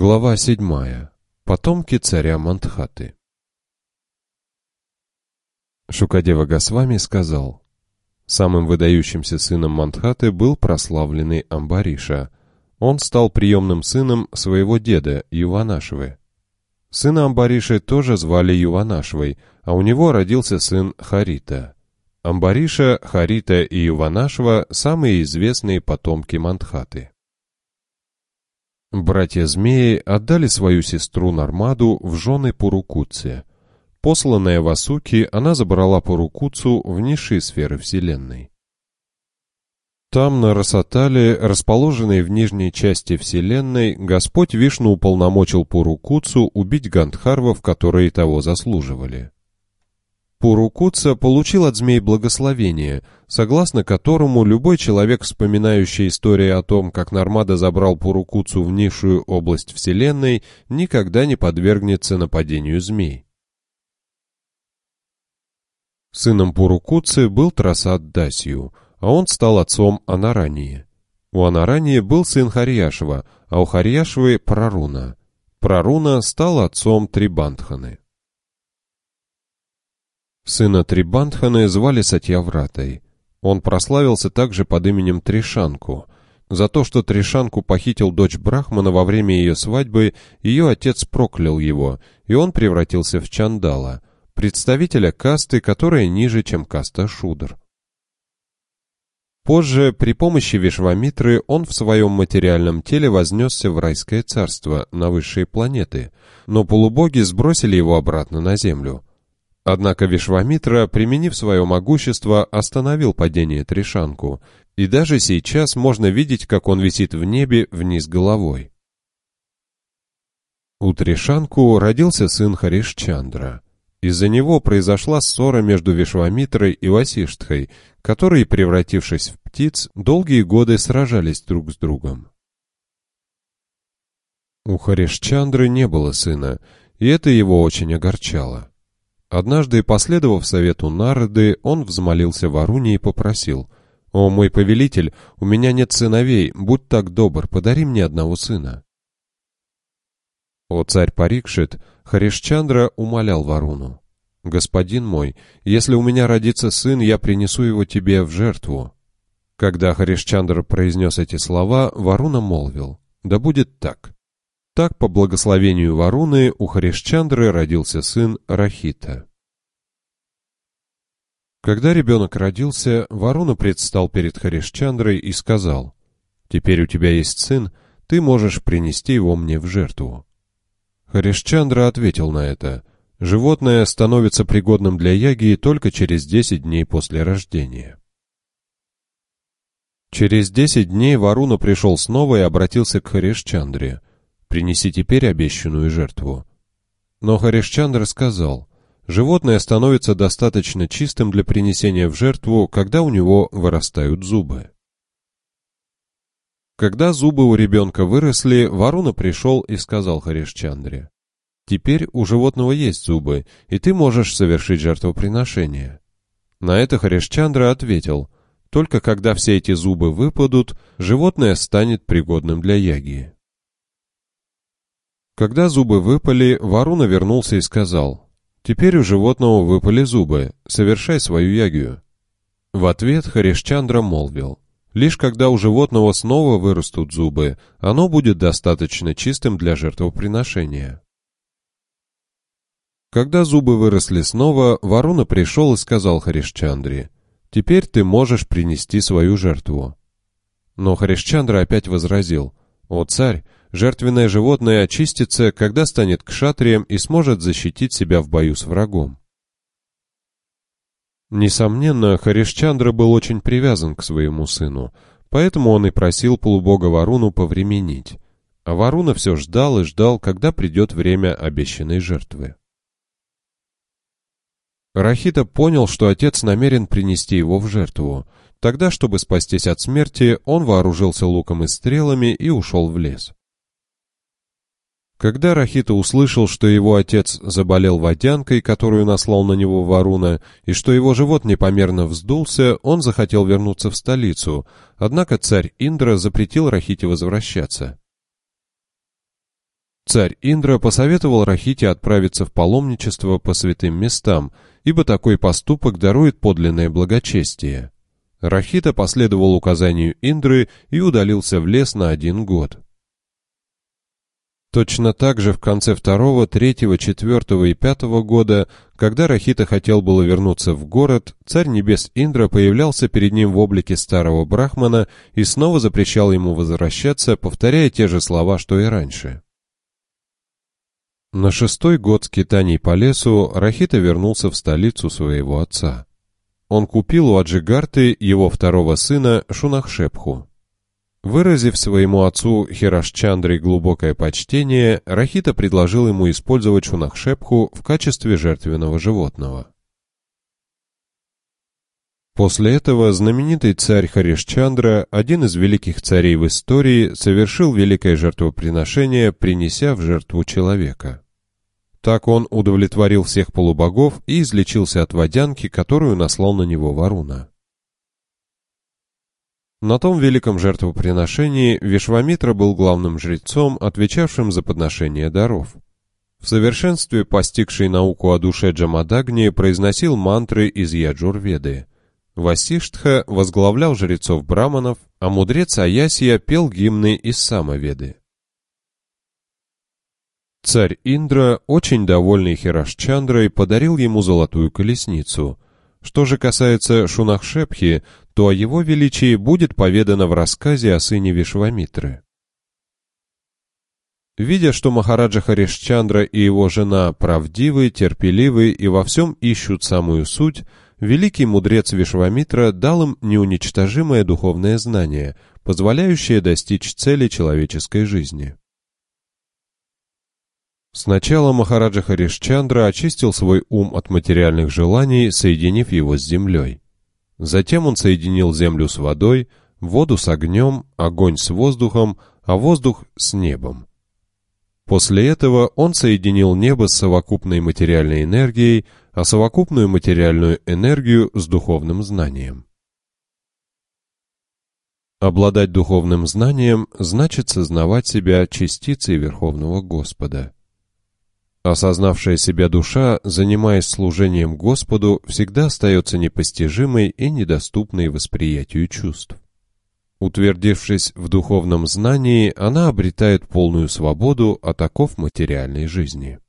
Глава 7. Потомки царя Мандхаты. Шукадева Госвами сказал: самым выдающимся сыном Мандхаты был прославленный Амбариша. Он стал приемным сыном своего деда Юванашвы. Сына Амбариши тоже звали Юванашвой, а у него родился сын Харита. Амбариша, Харита и Юванашва – самые известные потомки Мандхаты. Братья-змеи отдали свою сестру Нармаду в жены Пурукутсе. Посланная Васуки, она забрала Пурукутсу в низшие сферы Вселенной. Там, на Расатале, расположенной в нижней части Вселенной, Господь Вишну уполномочил Пурукутсу убить гандхарвов, которые того заслуживали. Пурукутса получил от змей благословение, согласно которому любой человек, вспоминающий историю о том, как Нармада забрал Пурукутсу в низшую область Вселенной, никогда не подвергнется нападению змей. Сыном Пурукутсы был Трасат Дасью, а он стал отцом Анарании. У Анарании был сын Харьяшва, а у Харьяшвы – Праруна. Праруна стал отцом Трибандханы. Сына Трибандханы звали Сатьявратой. Он прославился также под именем Тришанку. За то, что Тришанку похитил дочь Брахмана во время ее свадьбы, ее отец проклял его, и он превратился в Чандала, представителя касты, которая ниже, чем каста Шудр. Позже, при помощи Вишвамитры, он в своем материальном теле вознесся в райское царство, на высшие планеты, но полубоги сбросили его обратно на землю. Однако Вишвамитра, применив свое могущество, остановил падение Тришанку, и даже сейчас можно видеть, как он висит в небе вниз головой. У Тришанку родился сын Харишчандра. Из-за него произошла ссора между Вишвамитрой и Васиштхой, которые, превратившись в птиц, долгие годы сражались друг с другом. У Харишчандры не было сына, и это его очень огорчало. Однажды, последовав совету Нарады, он взмолился Варуне и попросил: «О, мой повелитель, у меня нет сыновей, будь так добр, подари мне одного сына». О царь Парикшит, Харишчандра умолял Варуну: «Господин мой, если у меня родится сын, я принесу его тебе в жертву». Когда Харишчандра произнес эти слова, Варуна молвил: «Да будет так». Так, по благословению Варуны, у Харишчандры родился сын Рахита. Когда ребенок родился, Варуна предстал перед Харишчандрой и сказал: «Теперь у тебя есть сын, ты можешь принести его мне в жертву». Харишчандра ответил на это: «Животное становится пригодным для яги только через 10 дней после рождения». Через 10 дней Варуна пришел снова и обратился к Харишчандре: «Принеси теперь обещанную жертву». Но Харишчандра сказал: «Животное становится достаточно чистым для принесения в жертву, когда у него вырастают зубы». Когда зубы у ребенка выросли, Варуна пришел и сказал Харишчандре: «Теперь у животного есть зубы, и ты можешь совершить жертвоприношение». На это Харишчандра ответил: «Только когда все эти зубы выпадут, животное станет пригодным для яги». Когда зубы выпали, Варуна вернулся и сказал: «Теперь у животного выпали зубы, совершай свою ягию». В ответ Харишчандра молвил: «Лишь когда у животного снова вырастут зубы, оно будет достаточно чистым для жертвоприношения». Когда зубы выросли снова, Варуна пришел и сказал Харишчандре: «Теперь ты можешь принести свою жертву». Но Харишчандра опять возразил: «О царь, жертвенное животное очистится, когда станет кшатрием и сможет защитить себя в бою с врагом». Несомненно, Харишчандра был очень привязан к своему сыну, поэтому он и просил полубога Варуну повременить. А Варуна все ждал и ждал, когда придет время обещанной жертвы. Рахита понял, что отец намерен принести его в жертву. Тогда, чтобы спастись от смерти, он вооружился луком и стрелами и ушел в лес. Когда Рахита услышал, что его отец заболел водянкой, которую наслал на него Варуна, и что его живот непомерно вздулся, он захотел вернуться в столицу, однако царь Индра запретил Рахите возвращаться. Царь Индра посоветовал Рахите отправиться в паломничество по святым местам, ибо такой поступок дарует подлинное благочестие. Рахита последовал указанию Индры и удалился в лес на 1 год. Точно так же в конце 2-го, 3-го, 4-го и 5-го года, когда Рахита хотел было вернуться в город, царь небес Индра появлялся перед ним в облике старого брахмана и снова запрещал ему возвращаться, повторяя те же слова, что и раньше. На 6-й год скитаний по лесу Рахита вернулся в столицу своего отца. Он купил у Аджигарты его 2-го сына Шунахшепху. Выразив своему отцу Хирашчандре глубокое почтение, Рахита предложил ему использовать Шунахшепху в качестве жертвенного животного. После этого знаменитый царь Харишчандра, один из великих царей в истории, совершил великое жертвоприношение, принеся в жертву человека. Так он удовлетворил всех полубогов и излечился от водянки, которую наслал на него Варуна. На том великом жертвоприношении Вишвамитра был главным жрецом, отвечавшим за подношение даров. В совершенстве постигший науку о душе Джамадагни произносил мантры из Яджурведы. Васиштха возглавлял жрецов-браманов, а мудрец Аясия пел гимны из Самаведы. Царь Индра, очень довольный Хирашчандрой, подарил ему золотую колесницу. Что же касается Шунахшепхи, то о его величии будет поведано в рассказе о сыне Вишвамитры. Видя, что Махараджа Харишчандра и его жена правдивы, терпеливы и во всем ищут самую суть, великий мудрец Вишвамитра дал им неуничтожимое духовное знание, позволяющее достичь цели человеческой жизни. Сначала Махараджа Харишчандра очистил свой ум от материальных желаний, соединив его с землей. Затем он соединил землю с водой, воду с огнем, огонь с воздухом, а воздух с небом. После этого он соединил небо с совокупной материальной энергией, а совокупную материальную энергию с духовным знанием. Обладать духовным знанием значит сознавать себя частицей Верховного Господа. Осознавшая себя душа, занимаясь служением Господу, всегда остается непостижимой и недоступной восприятию чувств. Утвердившись в духовном знании, она обретает полную свободу от оков материальной жизни.